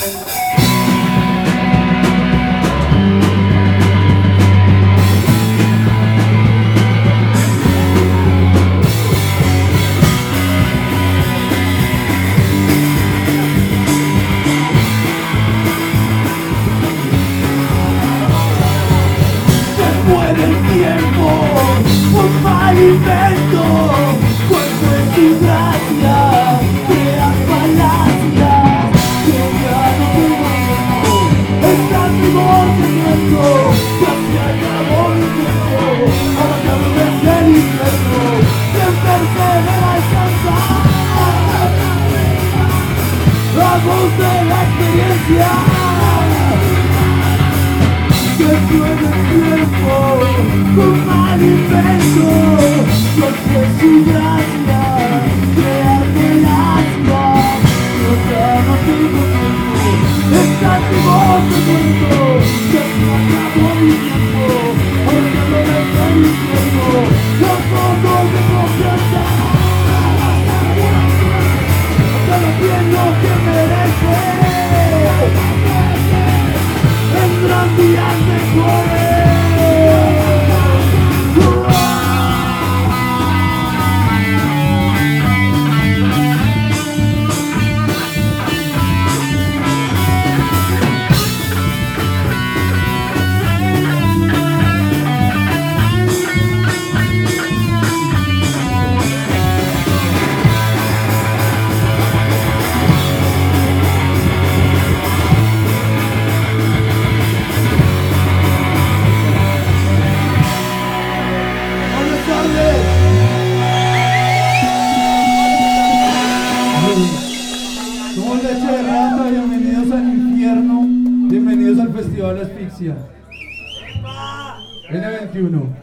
N21.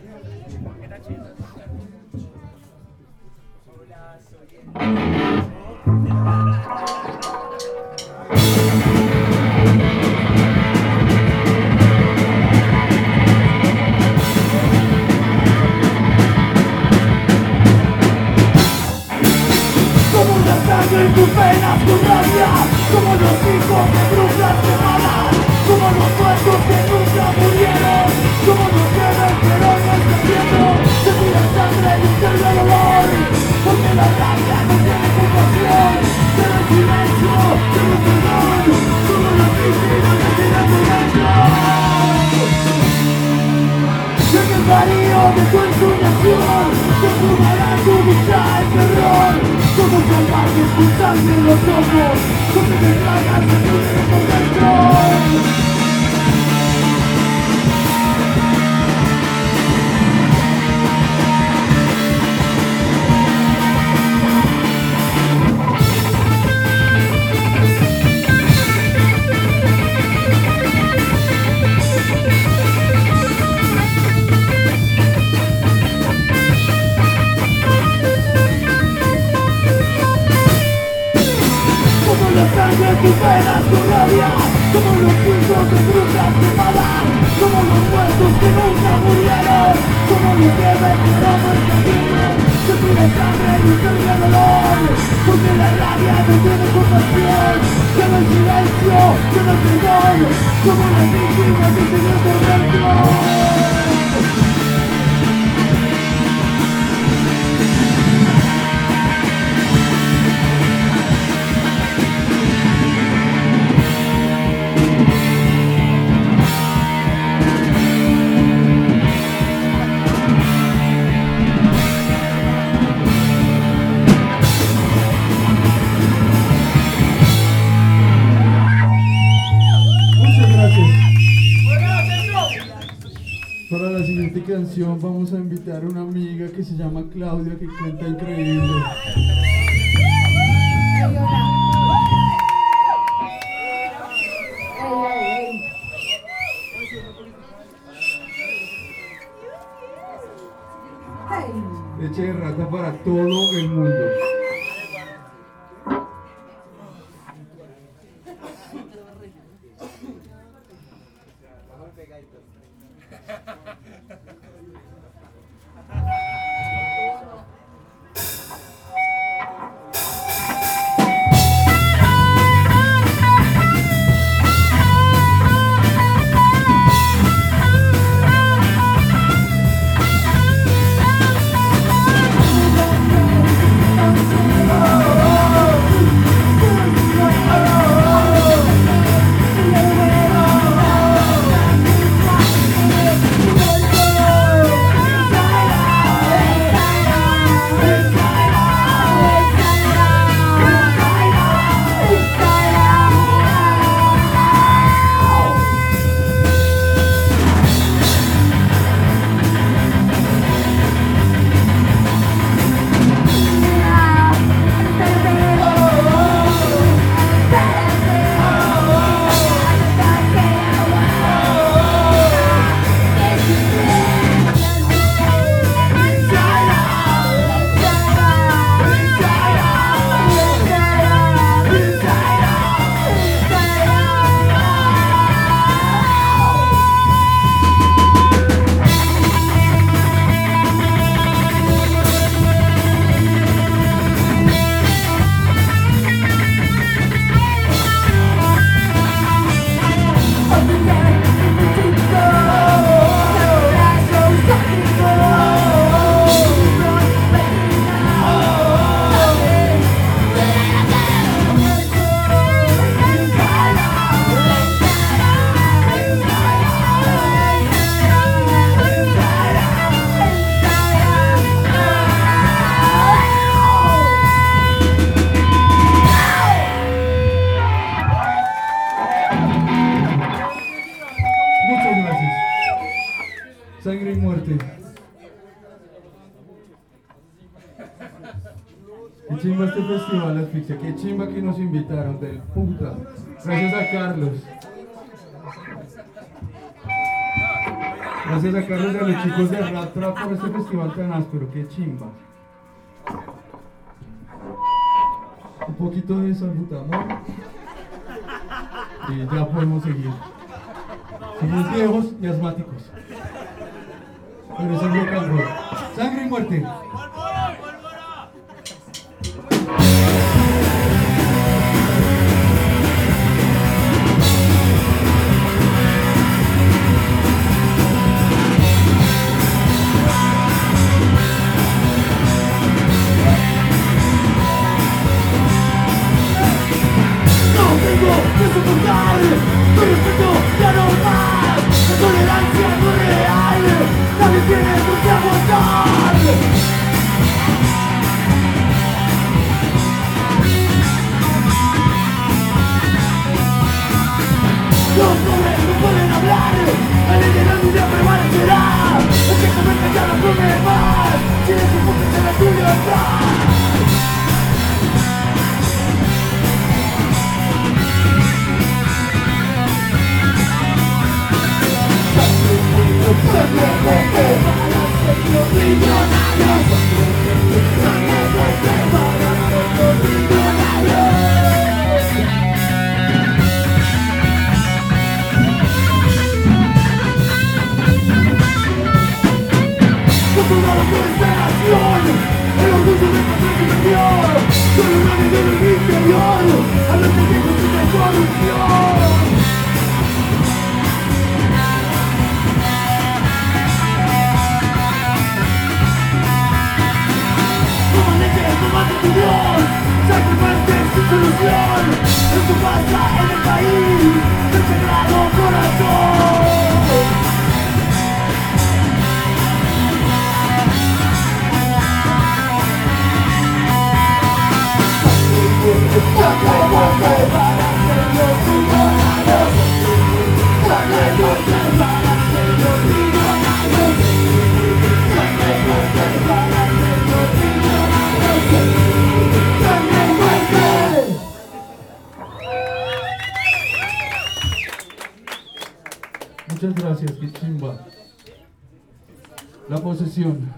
Como la sangre en tus venas con rabia, como los hijos de brujas quemadas, como los muertos que nunca murieron, como los que ven pero no están viendo. Se tira sangre y observa el dolor, porque la rabia no tiene compasión. Pero el silencio, pero el perdón, como los víctimas que tiran por dentro. Y en el varío de tu ensoñación, se sumará tu dicha el terror. Somos salvajes con sangre en los ojos, donde te tragas se pudren por dentro. La sangre en tus venas con rabia, como los hijos de brujas quemadas, como los muertos que nunca murieron, como los que ven pero no están viendo. Se pide sangre y observa el dolor, porque la rabia no tiene compasión. Queda el silencio, queda el perdón, como las víctimas que siguen por dentro. Para la siguiente canción vamos a invitar a una amiga que se llama Claudia, que canta increíble. Leche de rata para todo el mundo. chimba este festival Asfixia, qué chimba que nos invitaron, del puta. Gracias a Carlos. Gracias a Carlos y a los chicos de Rap Trap por este festival tan áspero, qué chimba. Un poquito de salbutamol y ya podemos seguir. Somos viejos y asmáticos. Pero eso es rock and roll. Sangre y muerte. Tu respeto ya no más, la tolerancia no es real, nadie tiene por qué aguantar. Los pobres no pueden hablar, la ley de la vida prevalecerá, el que comenta ya no come más, tiene su punto en la libertad. El orgullo de nuestra generación, solo nadie debe el interior, a los enemigos de corrupción. Toma leche, toma decisión, sacrificio sin solución, esto pasa en el país, del sagrado corazón. Muchas gracias, qué chimba. La posesión.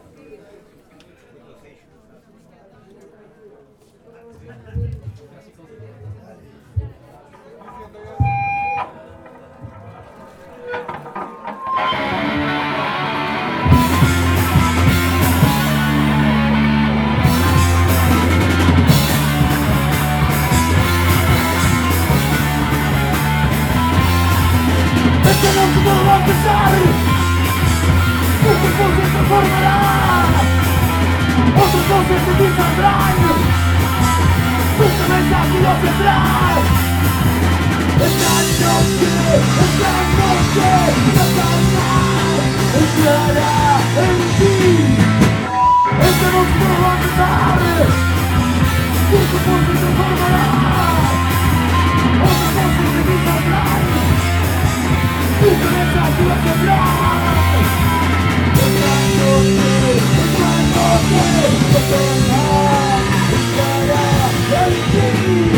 No se puede empezar, muchas voces se transformarán, otras voces se disaldrán, tu cabeza giró hacia atrás. Esta noche la calma entrará en ti. Esta noche no va a empezar, muchas voces se transformarán, otras voces se disaldrán. Tu cabeza giró hacia atrás. Esta noche la calma entrará en ti.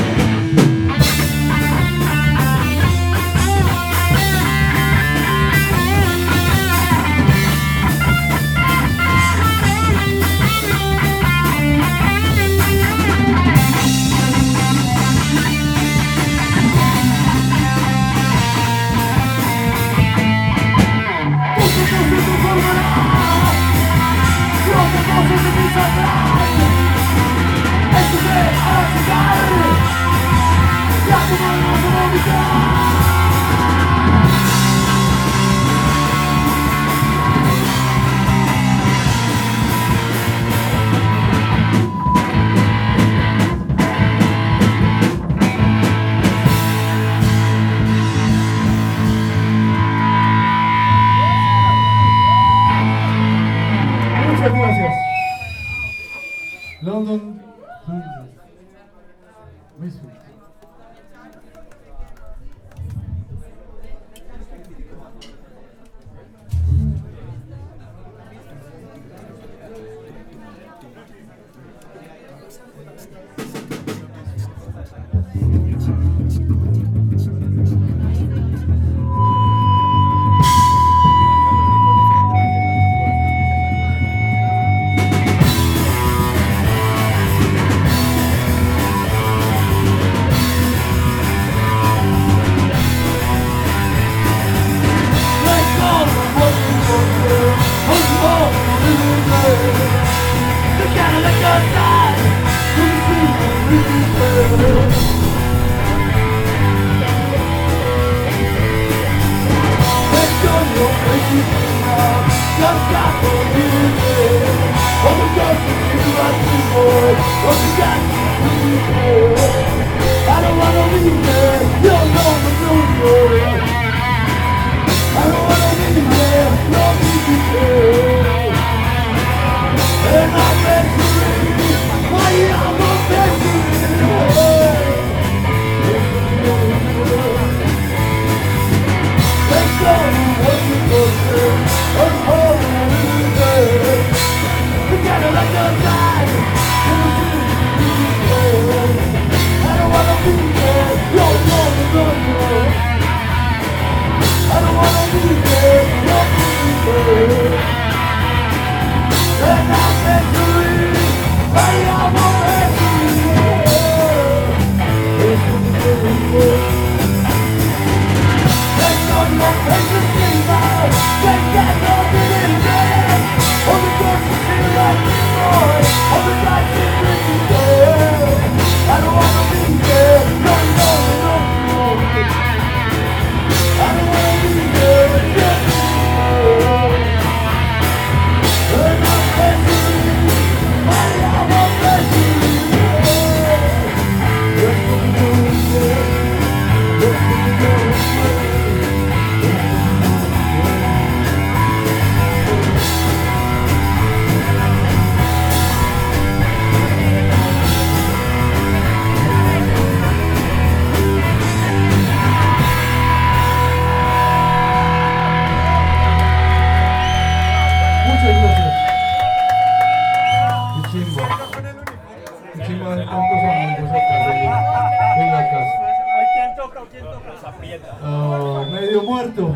Oh, medio muerto.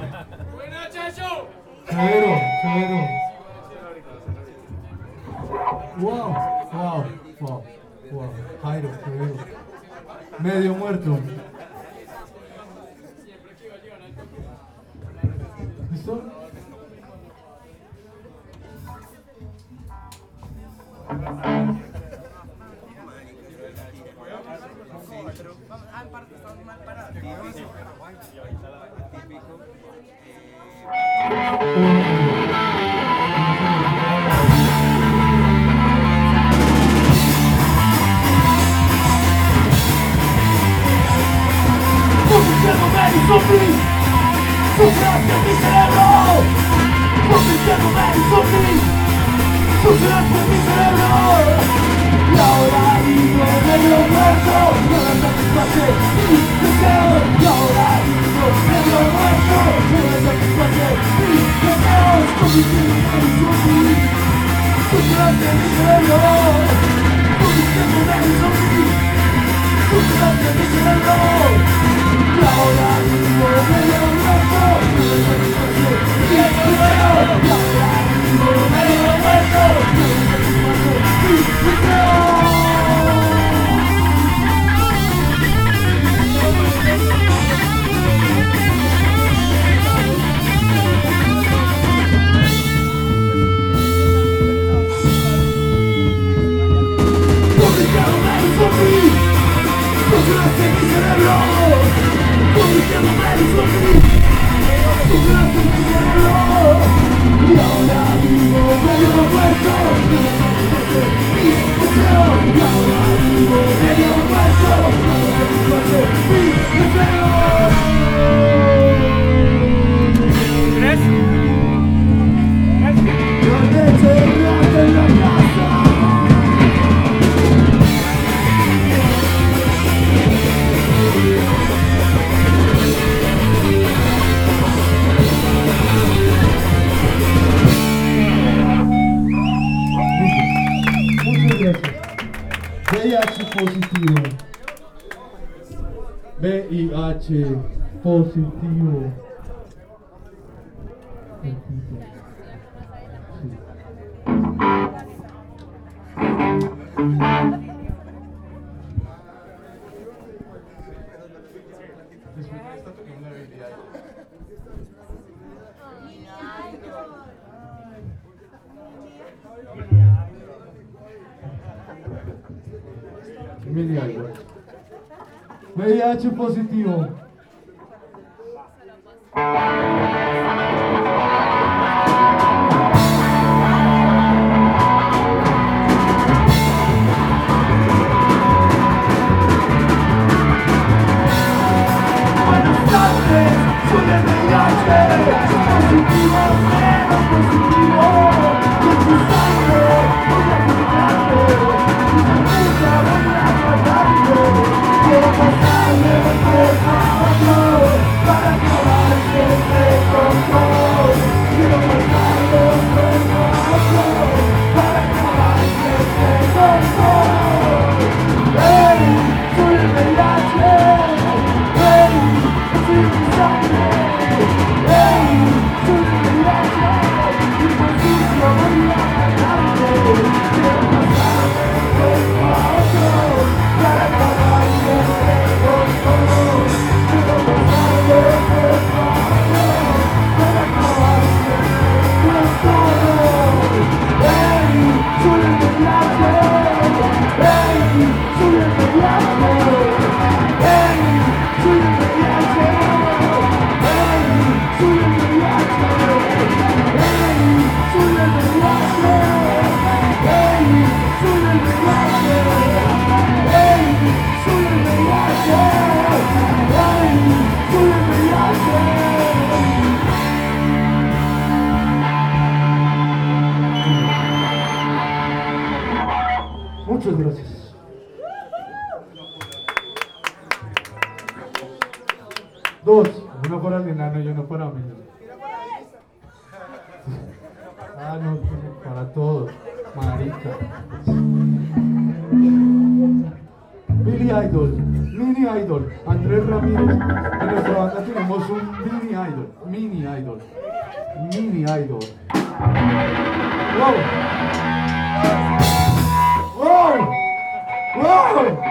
Severo, severo. Wow, wow, wow, wow. Jairo, severo. Medio muerto. ¿Listo? Convirtiéndome en zombie, sucederás en mi cerebro. Convirtiéndome en zombie, sucederás en mi cerebro. Y ahora vivo medio muerto, no me satisface mi deseo. Y ahora vivo medio muerto, no me satisface mi deseo. Convirtiéndome en zombie, sucederás en mi cerebro. Convirtiéndome en zombie, sucederás en mi cerebro. Y ahora vivo medio muerto, no me satisface mi deseo. Y ahora vivo medio muerto, no me satisface mi deseo. Convirtiéndome en zombie, sucederás en mi cerebro. Convirtiéndome en zombie, sucederás en mi cerebro. Y ahora vivo medio muerto, no me satisface mi deseo. Y ahora vivo medio muerto, no me satisface mi deseo. Yo te encerrado en la casa. Muchas gracias. VIH positivo. VIH positivo. Sí. VIH positivo. Buenas tardes, soy el VIH, positivo, cero positivo. Y en tu sangre voy a cuidarte, y nunca voy a matarte. Quiero pasarme de tres a otro, para acabar siempre con todo. Quiero pasarme de tres a otro, para acabar siempre con todo. Hey, soy el VIH. Hey, soy mi sangre. Hey, soy el VIH. Y por sucio voy a ganarte. Quiero pasarme de tres a otro, para acabar siempre con todo. Quiero pasarme de tres a otro, para acabar siempre con todo. Hey, soy el VIH. Hey, soy el VIH. Hey, soy el VIH. Hey, soy el VIH. Hey, soy el VIH. Hey, soy el VIH. Hey, soy el VIH. Hey, soy el VIH. Muchas gracias. Dos, uno para el enano y uno para mí. Ah, no, para todos, marica. Billy Idol, mini idol, Andrés Ramírez. En nuestra banda tenemos un mini idol, mini idol, mini idol. ¡Wow! ¡Wow! ¡Wow!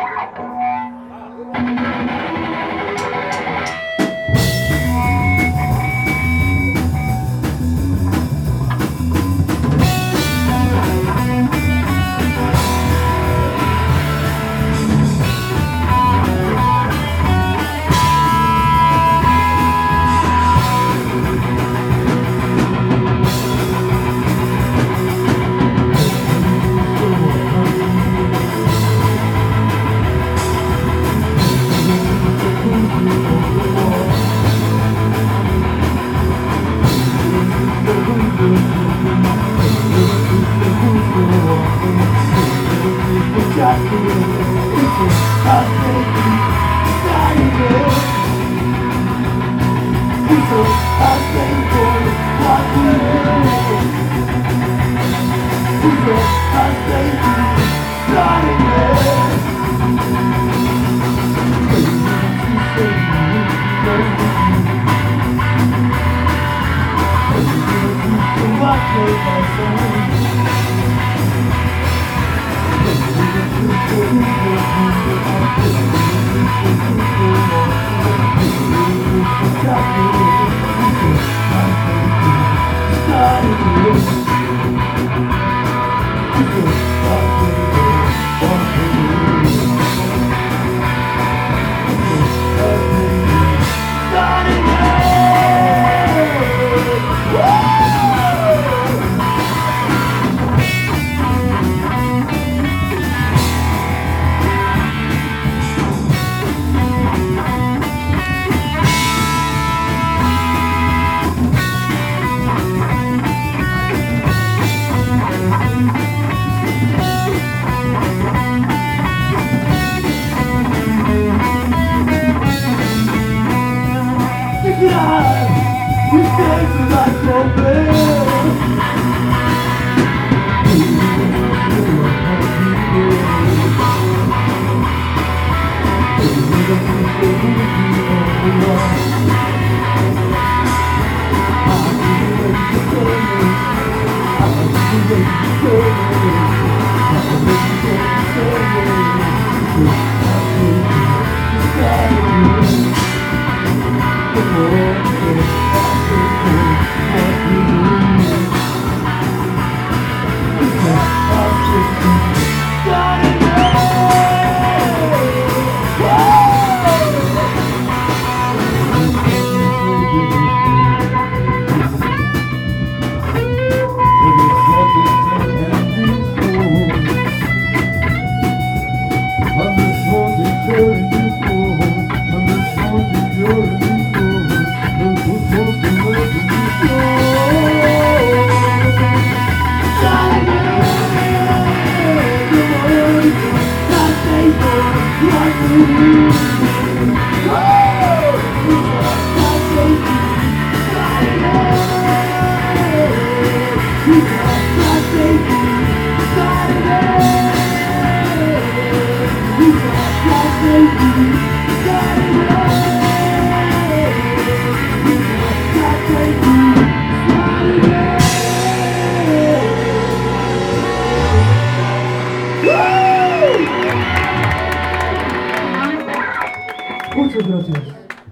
Muchas gracias.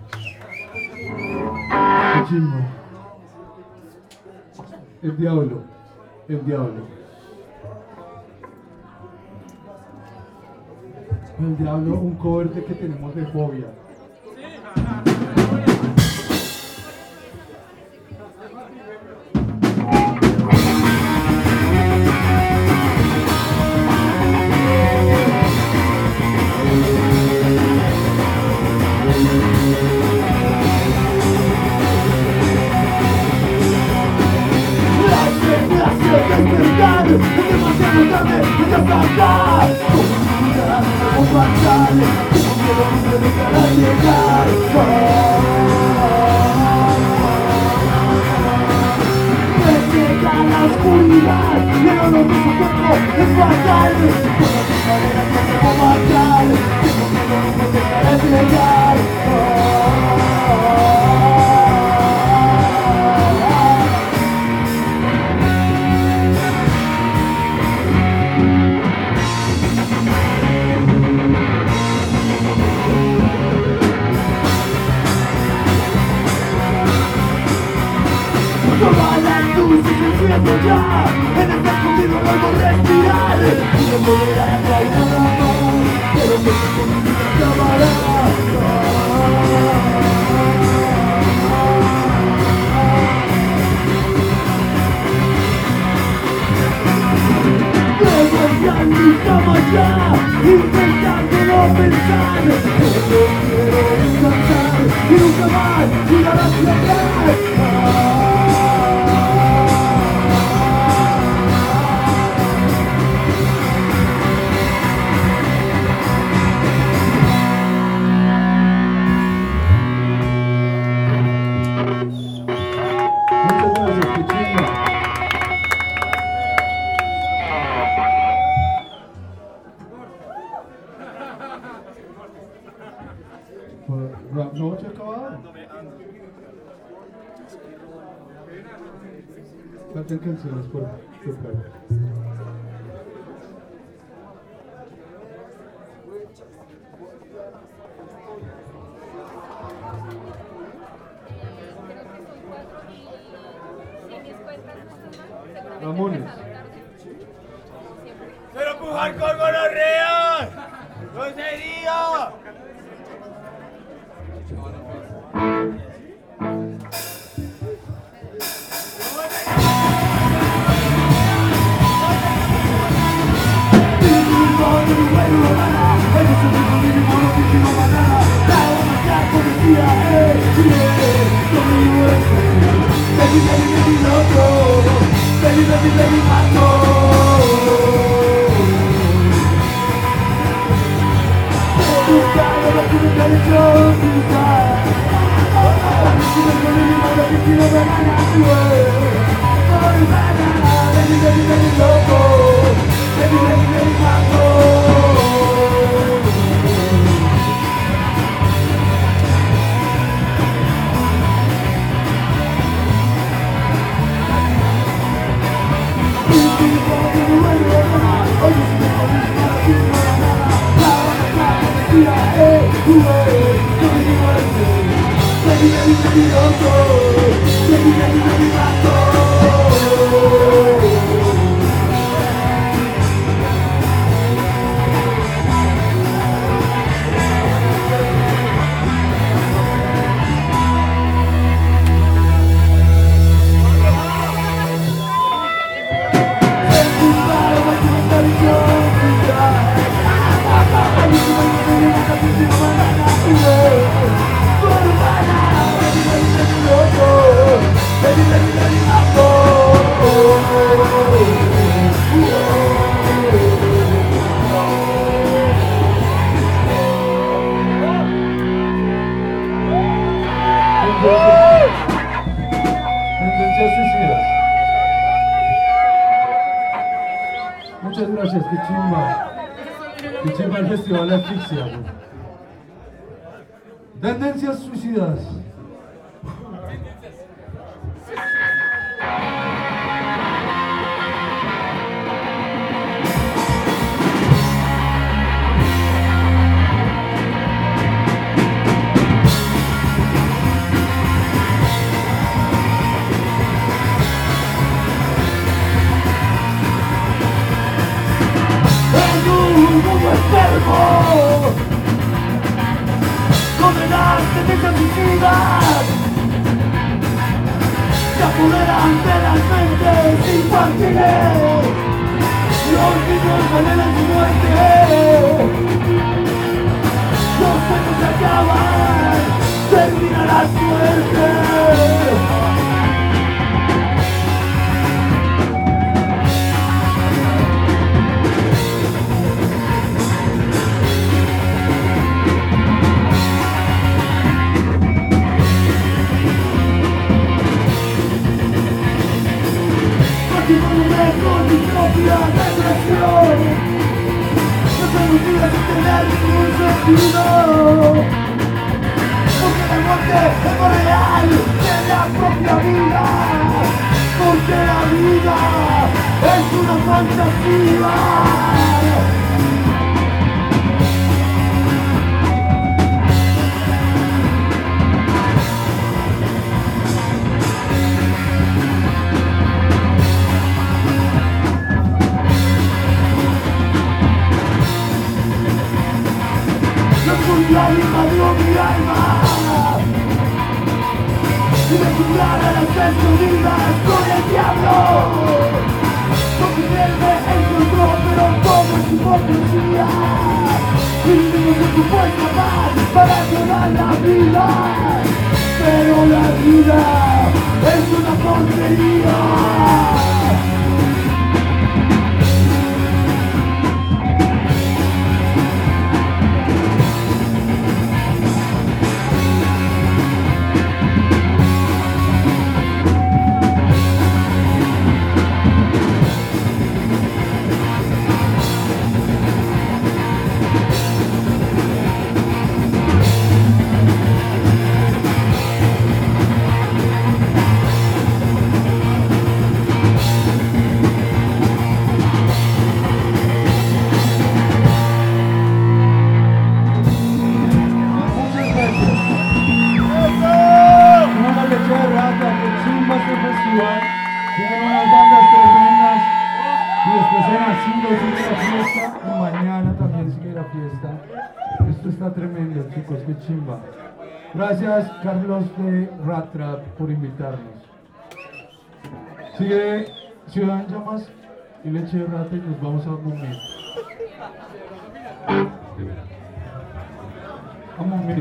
Qué chimba. El diablo. El diablo. El diablo, un cover de que tenemos de Fobia. Es fatal, entregar. Todas las luces se encienden ya, en este escondido vuelvo a respirar y no volverá a caer nada más, pero que se acabará. Luego ya en mi cama ya, intentando no pensar, pero quiero descansar y nunca más mirar hacia atrás. Rap noche acabado. Canten canciones por favor. Ramones. ¡Pero pujar con gonorrea! ¡Grosería! Tendencias suicidas. Muchas gracias, qué chimba. Qué chimba el festival de asfixia. Tendencias suicidas. enfermo, condenas tendencias suicidas se apoderan de las mentes infantiles. Los niños anhelan su muerte, los sueños se acaban, termina la suerte. Con mi propia depresión, no te olvides de tener ningún sentido. destino. Porque la muerte es más real que la propia vida. Porque la vida es una fantasía. La oscuridad invadió mi alma y me juzgar a las escondidas con el diablo. Con mi pierde encontró, pero todo es hipocresía. Y no se supo escapar para llevar la vida. Pero la vida es una porquería. Tienen unas bandas tremendas y después en Asilo sigue la fiesta y mañana también sigue la fiesta. Esto está tremendo, chicos, qué chimba. Gracias, Carlos de Rat Trap, por invitarnos. Sigue Ciudad en Llamas y Leche de Rata y nos vamos a dormir. Vamos a dormir.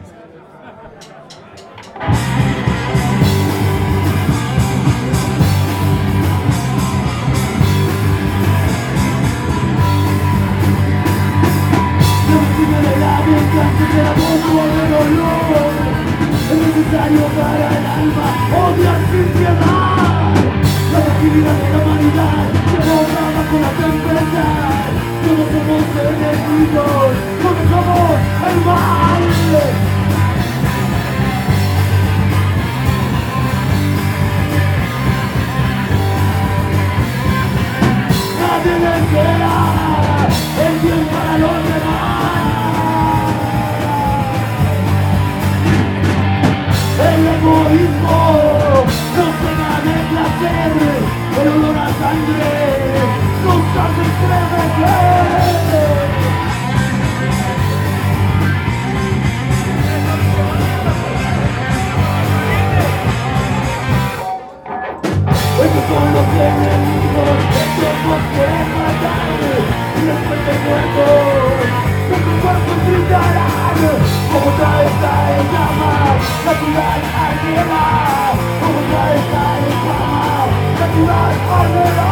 Es necesario para el alma odiar sin piedad. La fragilidad de la humanidad se borra bajo la tempestad. Todos somos enemigos, todos somos el mal. Nadie desea el bien para los demás. El egoísmo nos llena de placer, el olor a sangre nos hace estremecer. Estos son los enemigos que todos quieren matar, y después de muertos, nuestros cuerpos brillarán, como ya está en llamas, la ciudad arderá, como ya está en llamas, la ciudad arderá.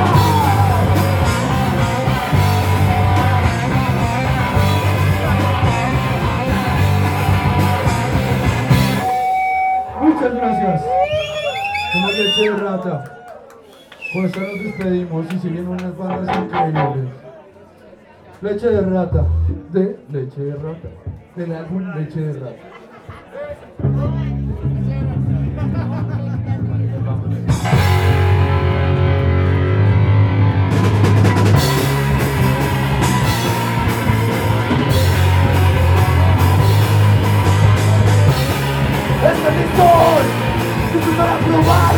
Muchas gracias. Como Leche de Rata. Con esto nos despedimos y siguen unas bandas increíbles. Leche de Rata, de Leche de Rata, del álbum Leche de Rata. ¡Están listos! ¡Listos para probar!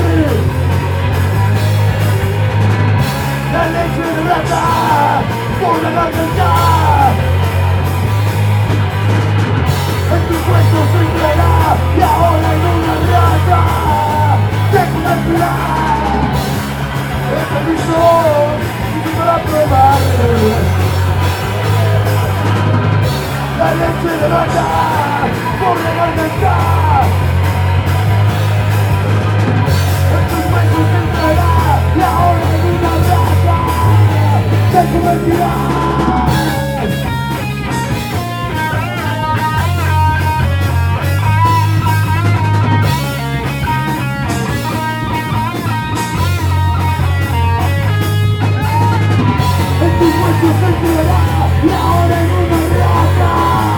La leche de rata por la garganta. En tu cuerpo se entrará y ahora en una rata se convertirá. ¡Están listos! ¡Listos para probar! La leche de rata por la garganta. En tus huesos se entrará y ahora en una rata se convertirá. En tus huesos se entrará y ahora en una rata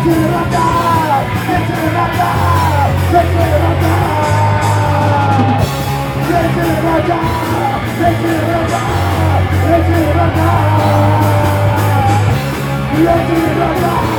Let's